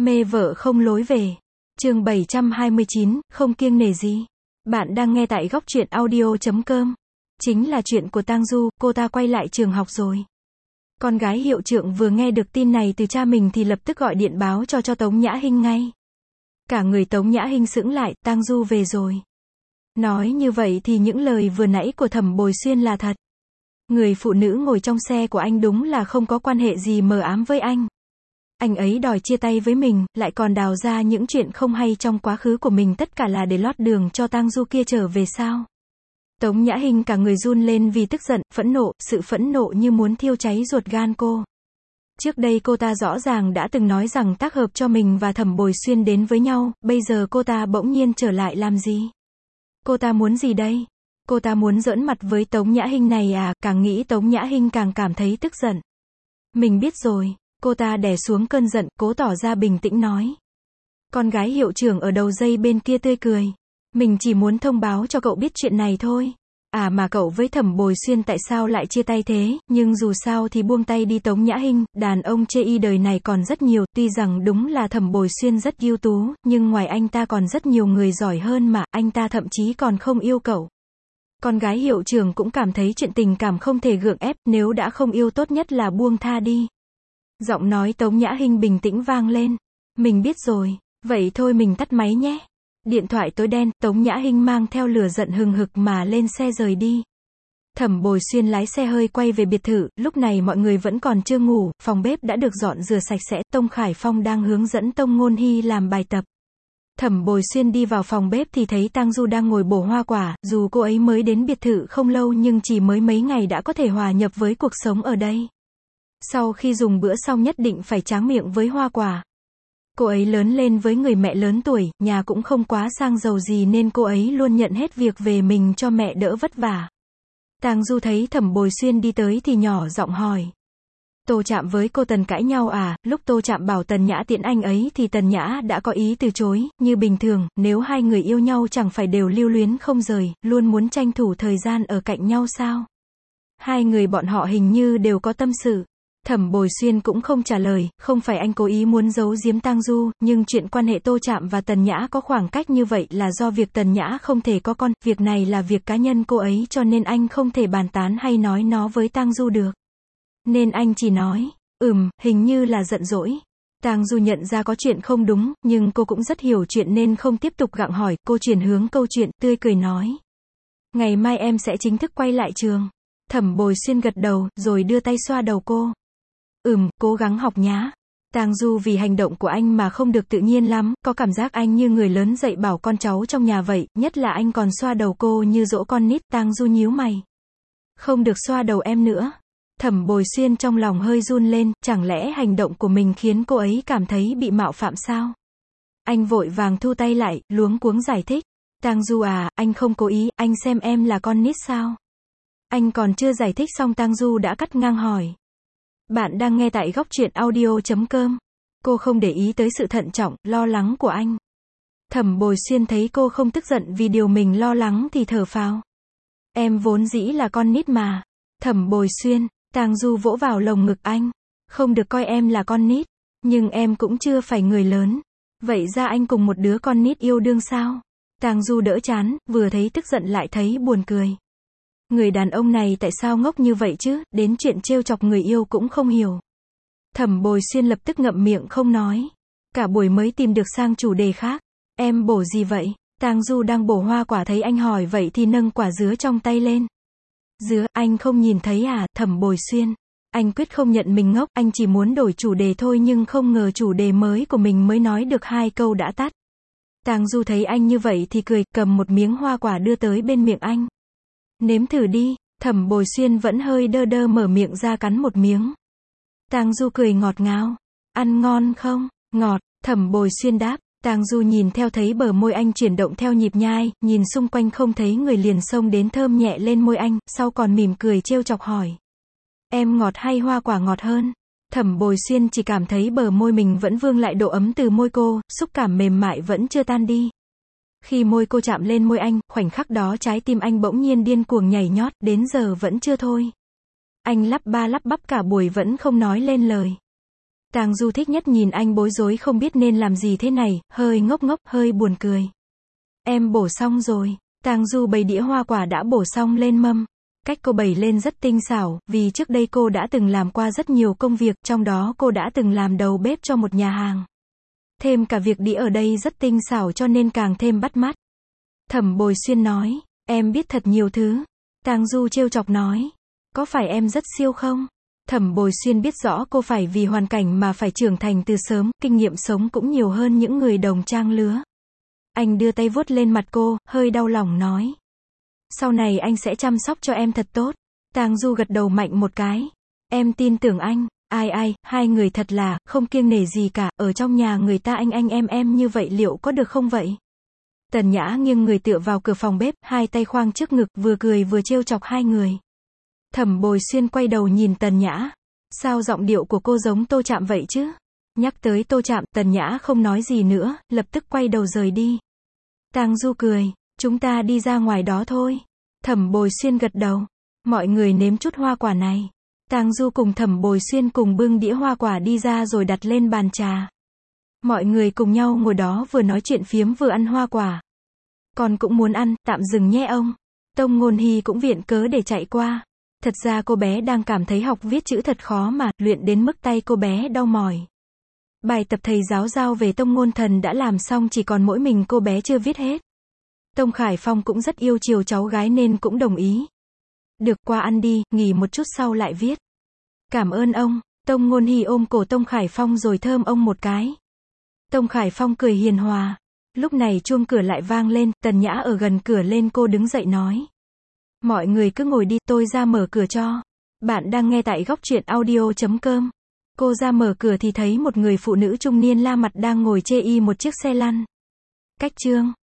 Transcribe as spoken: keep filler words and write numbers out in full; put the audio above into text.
Mê vợ không lối về. Chương bảy trăm hai mươi chín, không kiêng nể gì. Bạn đang nghe tại góc truyện audio chấm com. Chính là chuyện của Tang Du, cô ta quay lại trường học rồi. Con gái hiệu trưởng vừa nghe được tin này từ cha mình thì lập tức gọi điện báo cho cho Tống Nhã Hinh ngay. Cả người Tống Nhã Hinh sững lại, Tang Du về rồi. Nói như vậy thì những lời vừa nãy của Thẩm Bồi Xuyên là thật. Người phụ nữ ngồi trong xe của anh đúng là không có quan hệ gì mờ ám với anh. Anh ấy đòi chia tay với mình, lại còn đào ra những chuyện không hay trong quá khứ của mình, tất cả là để lót đường cho Tang Du kia trở về sao? Tống Nhã Hinh cả người run lên vì tức giận, phẫn nộ, sự phẫn nộ như muốn thiêu cháy ruột gan cô. Trước đây cô ta rõ ràng đã từng nói rằng tác hợp cho mình và Thẩm Bồi Xuyên đến với nhau, bây giờ cô ta bỗng nhiên trở lại làm gì? Cô ta muốn gì đây? Cô ta muốn giỡn mặt với Tống Nhã Hinh này à? Càng nghĩ Tống Nhã Hinh càng cảm thấy tức giận. Mình biết rồi. Cô ta đè xuống cơn giận, cố tỏ ra bình tĩnh nói. Con gái hiệu trưởng ở đầu dây bên kia tươi cười. Mình chỉ muốn thông báo cho cậu biết chuyện này thôi. À mà cậu với Thẩm Bồi Xuyên tại sao lại chia tay thế? Nhưng dù sao thì buông tay đi Tống Nhã Hinh, đàn ông chê y đời này còn rất nhiều, tuy rằng đúng là Thẩm Bồi Xuyên rất ưu tú, nhưng ngoài anh ta còn rất nhiều người giỏi hơn mà, anh ta thậm chí còn không yêu cậu. Con gái hiệu trưởng cũng cảm thấy chuyện tình cảm không thể gượng ép, nếu đã không yêu tốt nhất là buông tha đi. Giọng nói Tống Nhã Hinh bình tĩnh vang lên. Mình biết rồi, vậy thôi mình tắt máy nhé. Điện thoại tối đen, Tống Nhã Hinh mang theo lửa giận hừng hực mà lên xe rời đi. Thẩm Bồi Xuyên lái xe hơi quay về biệt thự, lúc này mọi người vẫn còn chưa ngủ, phòng bếp đã được dọn rửa sạch sẽ, Tông Khải Phong đang hướng dẫn Tông Ngôn Hy làm bài tập. Thẩm Bồi Xuyên đi vào phòng bếp thì thấy Tang Du đang ngồi bổ hoa quả, dù cô ấy mới đến biệt thự không lâu nhưng chỉ mới mấy ngày đã có thể hòa nhập với cuộc sống ở đây. Sau khi dùng bữa xong nhất định phải tráng miệng với hoa quả. Cô ấy lớn lên với người mẹ lớn tuổi, nhà cũng không quá sang giàu gì nên cô ấy luôn nhận hết việc về mình cho mẹ đỡ vất vả. Tang Du thấy Thẩm Bồi Xuyên đi tới thì nhỏ giọng hỏi. Tô Trạm với cô Tần cãi nhau à? Lúc Tô Trạm bảo Tần Nhã tiễn anh ấy thì Tần Nhã đã có ý từ chối, như bình thường, nếu hai người yêu nhau chẳng phải đều lưu luyến không rời, luôn muốn tranh thủ thời gian ở cạnh nhau sao? Hai người bọn họ hình như đều có tâm sự. Thẩm Bồi Xuyên cũng không trả lời, không phải anh cố ý muốn giấu giếm Tang Du, nhưng chuyện quan hệ Tô Trạm và Tần Nhã có khoảng cách như vậy là do việc Tần Nhã không thể có con, việc này là việc cá nhân cô ấy cho nên anh không thể bàn tán hay nói nó với Tang Du được. Nên anh chỉ nói, ừm, hình như là giận dỗi. Tang Du nhận ra có chuyện không đúng, nhưng cô cũng rất hiểu chuyện nên không tiếp tục gặng hỏi, cô chuyển hướng câu chuyện, tươi cười nói. Ngày mai em sẽ chính thức quay lại trường. Thẩm Bồi Xuyên gật đầu, rồi đưa tay xoa đầu cô. Ừm, cố gắng học nhá. Tang Du vì hành động của anh mà không được tự nhiên lắm, có cảm giác anh như người lớn dạy bảo con cháu trong nhà vậy, nhất là anh còn xoa đầu cô như dỗ con nít. Tang Du nhíu mày. Không được xoa đầu em nữa. Thẩm Bồi Xuyên trong lòng hơi run lên, chẳng lẽ hành động của mình khiến cô ấy cảm thấy bị mạo phạm sao? Anh vội vàng thu tay lại, luống cuống giải thích. Tang Du à, anh không cố ý, anh xem em là con nít sao? Anh còn chưa giải thích xong Tang Du đã cắt ngang hỏi. Bạn đang nghe tại góc truyện audio chấm com. Cô không để ý tới sự thận trọng, lo lắng của anh. Thẩm Bồi Xuyên thấy cô không tức giận vì điều mình lo lắng thì thở phào. Em vốn dĩ là con nít mà. Thẩm Bồi Xuyên, Tang Du vỗ vào lồng ngực anh. Không được coi em là con nít. Nhưng em cũng chưa phải người lớn. Vậy ra anh cùng một đứa con nít yêu đương sao? Tang Du đỡ chán, vừa thấy tức giận lại thấy buồn cười. Người đàn ông này tại sao ngốc như vậy chứ, đến chuyện trêu chọc người yêu cũng không hiểu. Thẩm Bồi Xuyên lập tức ngậm miệng không nói. Cả buổi mới tìm được sang chủ đề khác. Em bổ gì vậy? Tang Du đang bổ hoa quả thấy anh hỏi vậy thì nâng quả dứa trong tay lên. Dứa, anh không nhìn thấy à? Thẩm Bồi Xuyên. Anh quyết không nhận mình ngốc, anh chỉ muốn đổi chủ đề thôi nhưng không ngờ chủ đề mới của mình mới nói được hai câu đã tắt. Tang Du thấy anh như vậy thì cười, cầm một miếng hoa quả đưa tới bên miệng anh. Nếm thử đi. Thẩm Bồi Xuyên vẫn hơi đơ đơ mở miệng ra cắn một miếng. Tang Du cười ngọt ngào. Ăn ngon không? Ngọt. Thẩm Bồi Xuyên đáp. Tang Du nhìn theo thấy bờ môi anh chuyển động theo nhịp nhai, nhìn xung quanh không thấy người liền xông đến thơm nhẹ lên môi anh, sau còn mỉm cười trêu chọc hỏi. Em ngọt hay hoa quả ngọt hơn? Thẩm Bồi Xuyên chỉ cảm thấy bờ môi mình vẫn vương lại độ ấm từ môi cô, xúc cảm mềm mại vẫn chưa tan đi. Khi môi cô chạm lên môi anh, khoảnh khắc đó trái tim anh bỗng nhiên điên cuồng nhảy nhót, đến giờ vẫn chưa thôi. Anh lắp ba lắp bắp cả buổi vẫn không nói lên lời. Tang Du thích nhất nhìn anh bối rối không biết nên làm gì thế này, hơi ngốc ngốc, hơi buồn cười. Em bổ xong rồi. Tang Du bày đĩa hoa quả đã bổ xong lên mâm. Cách cô bày lên rất tinh xảo, vì trước đây cô đã từng làm qua rất nhiều công việc, trong đó cô đã từng làm đầu bếp cho một nhà hàng. Thêm cả việc đĩa ở đây rất tinh xảo cho nên càng thêm bắt mắt. Thẩm Bồi Xuyên nói, em biết thật nhiều thứ. Tang Du trêu chọc nói, có phải em rất siêu không? Thẩm Bồi Xuyên biết rõ cô phải vì hoàn cảnh mà phải trưởng thành từ sớm, kinh nghiệm sống cũng nhiều hơn những người đồng trang lứa. Anh đưa tay vuốt lên mặt cô, hơi đau lòng nói. Sau này anh sẽ chăm sóc cho em thật tốt. Tang Du gật đầu mạnh một cái. Em tin tưởng anh. Ai ai, hai người thật là, không kiêng nể gì cả, ở trong nhà người ta anh anh em em như vậy liệu có được không vậy? Tần Nhã nghiêng người tựa vào cửa phòng bếp, hai tay khoang trước ngực, vừa cười vừa trêu chọc hai người. Thẩm Bồi Xuyên quay đầu nhìn Tần Nhã. Sao giọng điệu của cô giống Tô Trạm vậy chứ? Nhắc tới Tô Trạm, Tần Nhã không nói gì nữa, lập tức quay đầu rời đi. Tang Du cười, chúng ta đi ra ngoài đó thôi. Thẩm Bồi Xuyên gật đầu. Mọi người nếm chút hoa quả này. Tang Du cùng Thẩm Bồi Xuyên cùng bưng đĩa hoa quả đi ra rồi đặt lên bàn trà. Mọi người cùng nhau ngồi đó vừa nói chuyện phiếm vừa ăn hoa quả. Con cũng muốn ăn, tạm dừng nhé ông. Tông Ngôn Hy cũng viện cớ để chạy qua. Thật ra cô bé đang cảm thấy học viết chữ thật khó mà, luyện đến mức tay cô bé đau mỏi. Bài tập thầy giáo giao về Tông Ngôn Thần đã làm xong, chỉ còn mỗi mình cô bé chưa viết hết. Tông Khải Phong cũng rất yêu chiều cháu gái nên cũng đồng ý. Được, qua ăn đi, nghỉ một chút sau lại viết. Cảm ơn ông. Tông Ngôn Hy ôm cổ Tông Khải Phong rồi thơm ông một cái. Tông Khải Phong cười hiền hòa. Lúc này chuông cửa lại vang lên, Tần Nhã ở gần cửa lên, cô đứng dậy nói. Mọi người cứ ngồi đi, tôi ra mở cửa cho. Bạn đang nghe tại góc truyện audio chấm com. Cô ra mở cửa thì thấy một người phụ nữ trung niên la mặt đang ngồi chê y một chiếc xe lăn. Cách chương